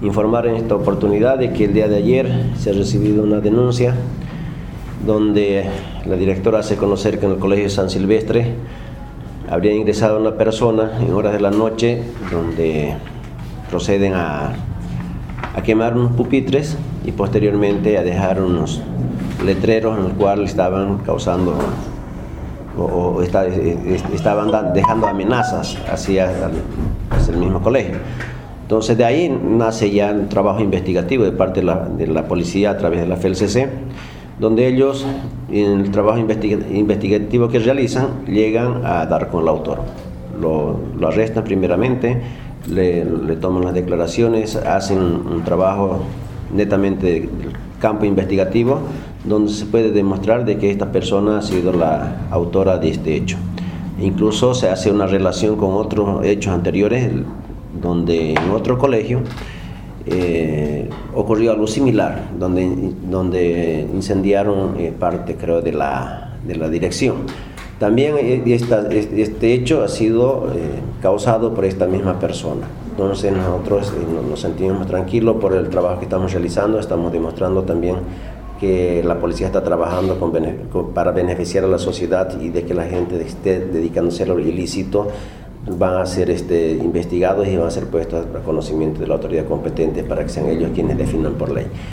Informar en esta oportunidad de que el día de ayer se ha recibido una denuncia donde la directora hace conocer que en el Colegio San Silvestre habría ingresado una persona en horas de la noche donde proceden a quemar unos pupitres y posteriormente a dejar unos letreros en los cuales estaban causando estaban dejando amenazas hacia el mismo colegio. Entonces de ahí nace ya el trabajo investigativo de parte de la policía a través de la FELCC, donde ellos, en el trabajo investigativo que realizan, llegan a dar con el autor. Lo arrestan primeramente, le toman las declaraciones, hacen un trabajo netamente del campo investigativo, donde se puede demostrar de que esta persona ha sido la autora de este hecho. Incluso se hace una relación con otros hechos anteriores, donde en otro colegio ocurrió algo similar, donde incendiaron parte, creo, de la dirección. También este hecho ha sido causado por esta misma persona. Entonces nosotros nos sentimos tranquilos por el trabajo que estamos realizando. Estamos demostrando también que la policía está trabajando para beneficiar a la sociedad y de que la gente esté dedicándose a lo ilícito van a ser investigados y van a ser puestos a conocimiento de la autoridad competente para que sean ellos quienes definan por ley.